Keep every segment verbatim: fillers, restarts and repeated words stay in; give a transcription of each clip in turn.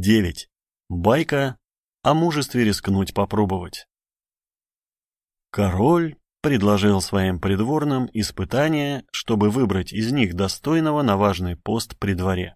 девять. Байка о мужестве рискнуть попробовать. Король предложил своим придворным испытание, чтобы выбрать из них достойного на важный пост при дворе.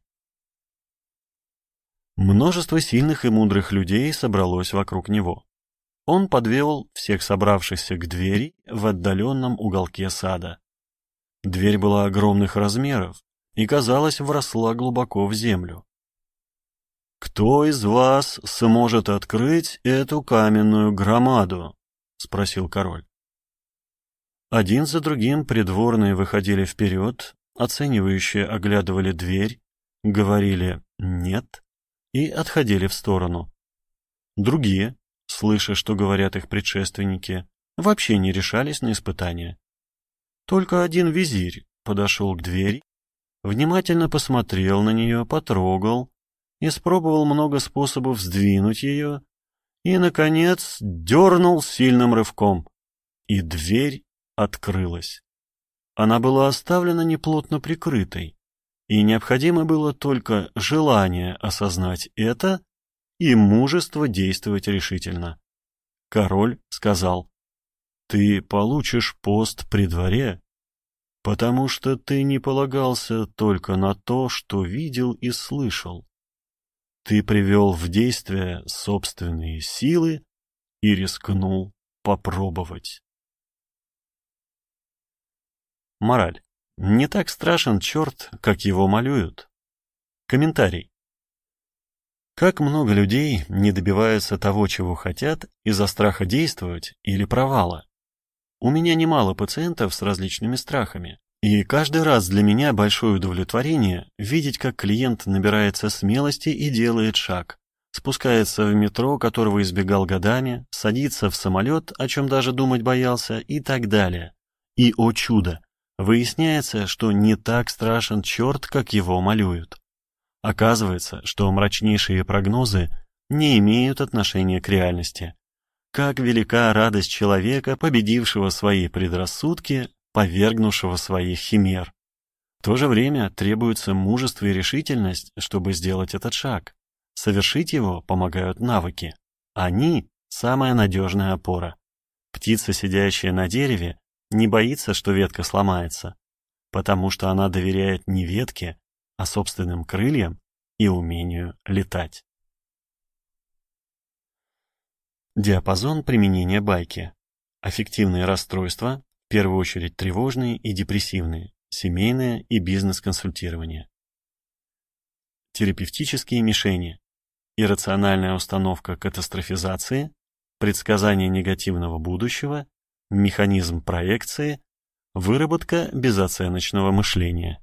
Множество сильных и мудрых людей собралось вокруг него. Он подвел всех собравшихся к двери в отдаленном уголке сада. Дверь была огромных размеров и, казалось, вросла глубоко в землю. «Кто из вас сможет открыть эту каменную громаду?» — спросил король. Один за другим придворные выходили вперед, оценивающие оглядывали дверь, говорили «нет» и отходили в сторону. Другие, слыша, что говорят их предшественники, вообще не решались на испытания. Только один визирь подошел к двери, внимательно посмотрел на нее, потрогал, испробовал много способов сдвинуть ее и, наконец, дернул сильным рывком, и дверь открылась. Она была оставлена неплотно прикрытой, и необходимо было только желание осознать это и мужество действовать решительно. Король сказал: «Ты получишь пост при дворе, потому что ты не полагался только на то, что видел и слышал. Ты привел в действие собственные силы и рискнул попробовать». Мораль. Не так страшен черт, как его малюют. Комментарий. Как много людей не добиваются того, чего хотят, из-за страха действовать или провала. У меня немало пациентов с различными страхами, и каждый раз для меня большое удовлетворение видеть, как клиент набирается смелости и делает шаг, спускается в метро, которого избегал годами, садится в самолет, о чем даже думать боялся, и так далее. И, о чудо, выясняется, что не так страшен черт, как его малюют. Оказывается, что мрачнейшие прогнозы не имеют отношения к реальности. Как велика радость человека, победившего свои предрассудки, повергнувшего своих химер. В то же время требуется мужество и решительность, чтобы сделать этот шаг. Совершить его помогают навыки. Они – самая надежная опора. Птица, сидящая на дереве, не боится, что ветка сломается, потому что она доверяет не ветке, а собственным крыльям и умению летать. Диапазон применения байки. Аффективные расстройства, в первую очередь тревожные и депрессивные, семейное и бизнес-консультирование. Терапевтические мишени. Иррациональная установка катастрофизации, предсказание негативного будущего, механизм проекции, выработка безоценочного мышления.